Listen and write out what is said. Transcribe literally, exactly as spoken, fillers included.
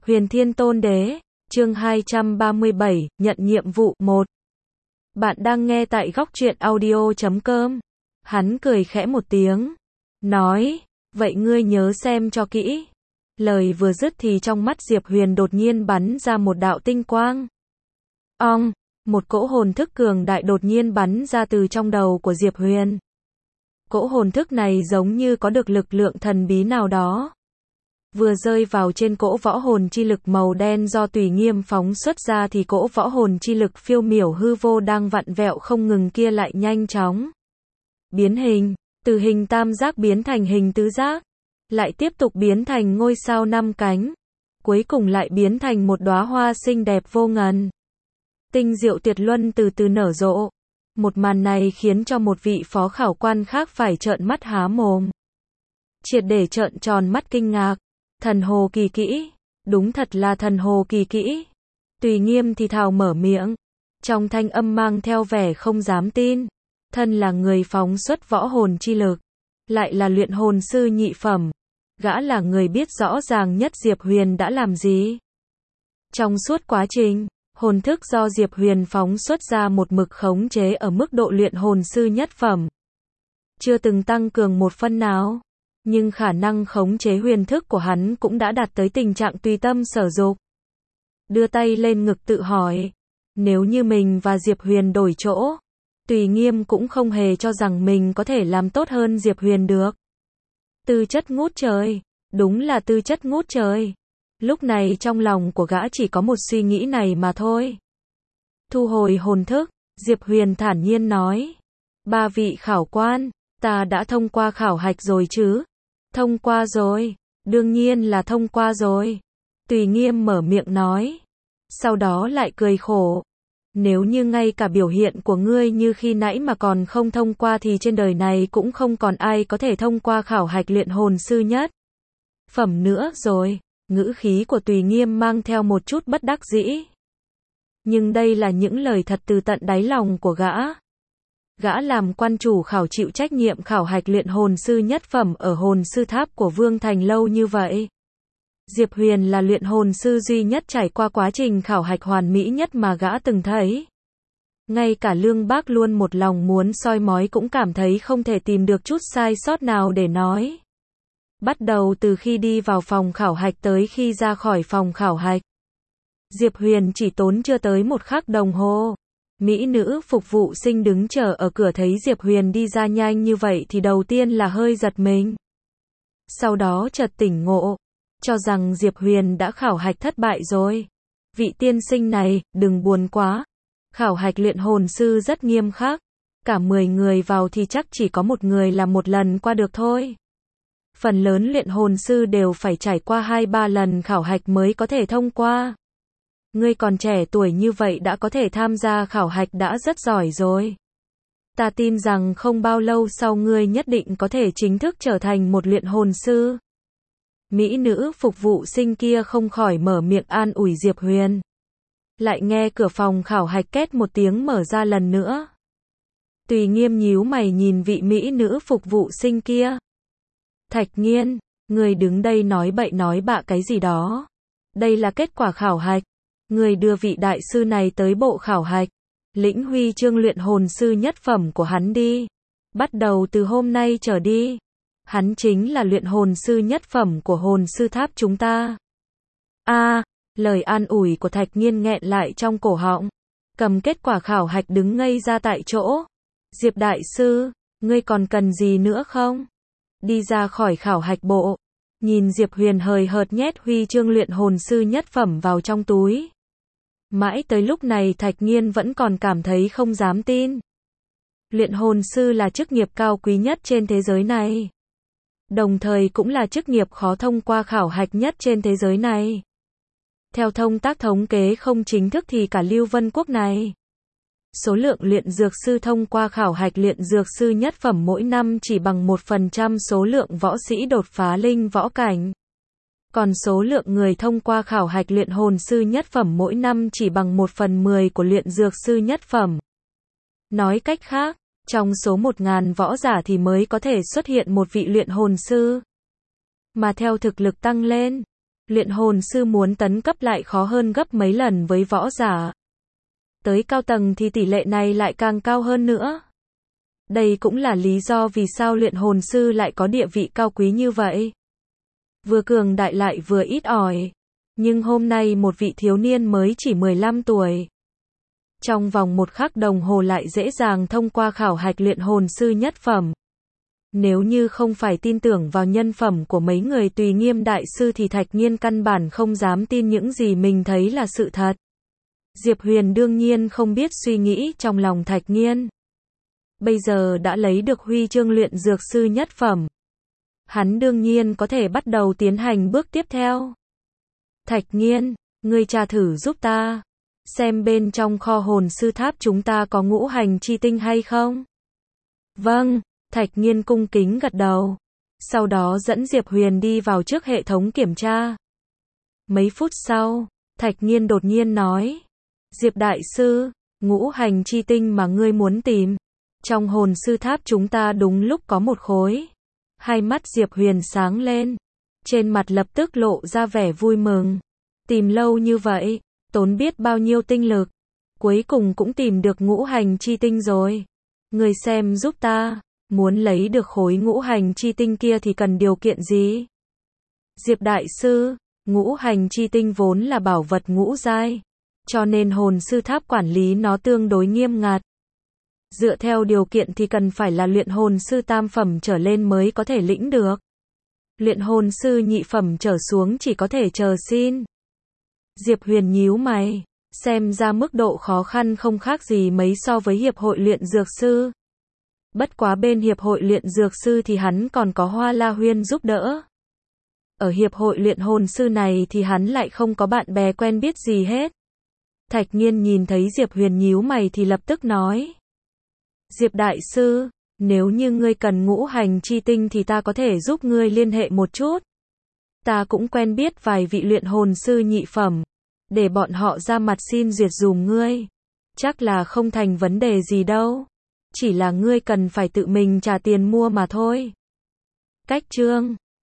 Huyền Thiên Tôn Đế, chương hai trăm ba mươi bảy, nhận nhiệm vụ, một. Bạn đang nghe tại góc truyện audio chấm com. Hắn cười khẽ một tiếng, nói, vậy ngươi nhớ xem cho kỹ. Lời vừa dứt thì trong mắt Diệp Huyền đột nhiên bắn ra một đạo tinh quang. Ong, một cỗ hồn thức cường đại đột nhiên bắn ra từ trong đầu của Diệp Huyền. Cỗ hồn thức này giống như có được lực lượng thần bí nào đó. Vừa rơi vào trên cỗ võ hồn chi lực màu đen do Tùy Nghiêm phóng xuất ra thì cỗ võ hồn chi lực phiêu miểu hư vô đang vặn vẹo không ngừng kia lại nhanh chóng biến hình, từ hình tam giác biến thành hình tứ giác, lại tiếp tục biến thành ngôi sao năm cánh, cuối cùng lại biến thành một đóa hoa xinh đẹp vô ngần. Tinh diệu tuyệt luân từ từ nở rộ. Một màn này khiến cho một vị phó khảo quan khác phải trợn mắt há mồm. Triệt để trợn tròn mắt kinh ngạc. Thần hồ kỳ kỹ, đúng thật là thần hồ kỳ kỹ. Tùy Nghiêm thì thào mở miệng, trong thanh âm mang theo vẻ không dám tin. Thân là người phóng xuất võ hồn chi lực, lại là luyện hồn sư nhị phẩm. Gã là người biết rõ ràng nhất Diệp Huyền đã làm gì. Trong suốt quá trình, hồn thức do Diệp Huyền phóng xuất ra một mực khống chế ở mức độ luyện hồn sư nhất phẩm. Chưa từng tăng cường một phân nào. Nhưng khả năng khống chế huyền thức của hắn cũng đã đạt tới tình trạng tùy tâm sở dục. Đưa tay lên ngực tự hỏi, nếu như mình và Diệp Huyền đổi chỗ, Tùy Nghiêm cũng không hề cho rằng mình có thể làm tốt hơn Diệp Huyền được. Tư chất ngút trời, đúng là tư chất ngút trời. Lúc này trong lòng của gã chỉ có một suy nghĩ này mà thôi. Thu hồi hồn thức, Diệp Huyền thản nhiên nói, ba vị khảo quan, ta đã thông qua khảo hạch rồi chứ? Thông qua rồi, đương nhiên là thông qua rồi. Tùy Nghiêm mở miệng nói. Sau đó lại cười khổ. Nếu như ngay cả biểu hiện của ngươi như khi nãy mà còn không thông qua thì trên đời này cũng không còn ai có thể thông qua khảo hạch luyện hồn sư nhất phẩm nữa rồi. Ngữ khí của Tùy Nghiêm mang theo một chút bất đắc dĩ. Nhưng đây là những lời thật từ tận đáy lòng của gã. Gã làm quan chủ khảo chịu trách nhiệm khảo hạch luyện hồn sư nhất phẩm ở hồn sư tháp của Vương Thành lâu như vậy. Diệp Huyền là luyện hồn sư duy nhất trải qua quá trình khảo hạch hoàn mỹ nhất mà gã từng thấy. Ngay cả Lương Bác luôn một lòng muốn soi mói cũng cảm thấy không thể tìm được chút sai sót nào để nói. Bắt đầu từ khi đi vào phòng khảo hạch tới khi ra khỏi phòng khảo hạch, Diệp Huyền chỉ tốn chưa tới một khắc đồng hồ. Mỹ nữ phục vụ sinh đứng chờ ở cửa thấy Diệp Huyền đi ra nhanh như vậy thì đầu tiên là hơi giật mình. Sau đó chợt tỉnh ngộ, cho rằng Diệp Huyền đã khảo hạch thất bại rồi. Vị tiên sinh này, đừng buồn quá. Khảo hạch luyện hồn sư rất nghiêm khắc. Cả mười người vào thì chắc chỉ có một người là một lần qua được thôi. Phần lớn luyện hồn sư đều phải trải qua hai ba lần khảo hạch mới có thể thông qua. Ngươi còn trẻ tuổi như vậy đã có thể tham gia khảo hạch đã rất giỏi rồi. Ta tin rằng không bao lâu sau ngươi nhất định có thể chính thức trở thành một luyện hồn sư. Mỹ nữ phục vụ sinh kia không khỏi mở miệng an ủi Diệp Huyền. Lại nghe cửa phòng khảo hạch két một tiếng mở ra lần nữa. Tùy Nghiêm nhíu mày nhìn vị mỹ nữ phục vụ sinh kia. Thạch Nghiên, ngươi đứng đây nói bậy nói bạ cái gì đó. Đây là kết quả khảo hạch. Người đưa vị đại sư này tới bộ khảo hạch, lĩnh huy chương luyện hồn sư nhất phẩm của hắn đi. Bắt đầu từ hôm nay trở đi, hắn chính là luyện hồn sư nhất phẩm của hồn sư tháp chúng ta. A, à, lời an ủi của Thạch Nghiên nghẹn lại trong cổ họng, cầm kết quả khảo hạch đứng ngây ra tại chỗ. Diệp đại sư, ngươi còn cần gì nữa không? Đi ra khỏi khảo hạch bộ, nhìn Diệp Huyền hời hợt nhét huy chương luyện hồn sư nhất phẩm vào trong túi. Mãi tới lúc này Thạch Nghiên vẫn còn cảm thấy không dám tin. Luyện hồn sư là chức nghiệp cao quý nhất trên thế giới này. Đồng thời cũng là chức nghiệp khó thông qua khảo hạch nhất trên thế giới này. Theo thông tác thống kế không chính thức thì cả Lưu Vân Quốc này, số lượng luyện dược sư thông qua khảo hạch luyện dược sư nhất phẩm mỗi năm chỉ bằng một phần trăm số lượng võ sĩ đột phá linh võ cảnh. Còn số lượng người thông qua khảo hạch luyện hồn sư nhất phẩm mỗi năm chỉ bằng một phần mười của luyện dược sư nhất phẩm. Nói cách khác, trong số một nghìn võ giả thì mới có thể xuất hiện một vị luyện hồn sư. Mà theo thực lực tăng lên, Luyện hồn sư muốn tấn cấp lại khó hơn gấp mấy lần với võ giả. Tới cao tầng thì tỷ lệ này lại càng cao hơn nữa. Đây cũng là lý do vì sao luyện hồn sư lại có địa vị cao quý như vậy. Vừa cường đại lại vừa ít ỏi. Nhưng hôm nay một vị thiếu niên mới chỉ mười lăm tuổi. Trong vòng một khắc đồng hồ lại dễ dàng thông qua khảo hạch luyện hồn sư nhất phẩm. Nếu như không phải tin tưởng vào nhân phẩm của mấy người Tùy Nghiêm đại sư thì Thạch Nghiên căn bản không dám tin những gì mình thấy là sự thật. Diệp Huyền đương nhiên không biết suy nghĩ trong lòng Thạch Nghiên. Bây giờ đã lấy được huy chương luyện dược sư nhất phẩm. Hắn đương nhiên có thể bắt đầu tiến hành bước tiếp theo. Thạch Nghiên, ngươi tra thử giúp ta. Xem bên trong kho hồn sư tháp chúng ta có ngũ hành chi tinh hay không? Vâng, Thạch Nghiên cung kính gật đầu. Sau đó dẫn Diệp Huyền đi vào trước hệ thống kiểm tra. Mấy phút sau, Thạch Nghiên đột nhiên nói. Diệp đại sư, ngũ hành chi tinh mà ngươi muốn tìm. Trong hồn sư tháp chúng ta đúng lúc có một khối. Hai mắt Diệp Huyền sáng lên. Trên mặt lập tức lộ ra vẻ vui mừng. Tìm lâu như vậy, tốn biết bao nhiêu tinh lực. Cuối cùng cũng tìm được ngũ hành chi tinh rồi. Người xem giúp ta, muốn lấy được khối ngũ hành chi tinh kia thì cần điều kiện gì? Diệp đại sư, ngũ hành chi tinh vốn là bảo vật ngũ giai. Cho nên hồn sư tháp quản lý nó tương đối nghiêm ngặt. Dựa theo điều kiện thì cần phải là luyện hồn sư tam phẩm trở lên mới có thể lĩnh được. Luyện hồn sư nhị phẩm trở xuống chỉ có thể chờ xin. Diệp Huyền nhíu mày, xem ra mức độ khó khăn không khác gì mấy so với hiệp hội luyện dược sư. Bất quá bên hiệp hội luyện dược sư thì hắn còn có Hoa La Huyên giúp đỡ. Ở hiệp hội luyện hồn sư này thì hắn lại không có bạn bè quen biết gì hết. Thạch Nghiên nhìn thấy Diệp Huyền nhíu mày thì lập tức nói. Diệp đại sư, nếu như ngươi cần ngũ hành chi tinh thì ta có thể giúp ngươi liên hệ một chút. Ta cũng quen biết vài vị luyện hồn sư nhị phẩm. Để bọn họ ra mặt xin duyệt dùm ngươi. Chắc là không thành vấn đề gì đâu. Chỉ là ngươi cần phải tự mình trả tiền mua mà thôi. Cách chương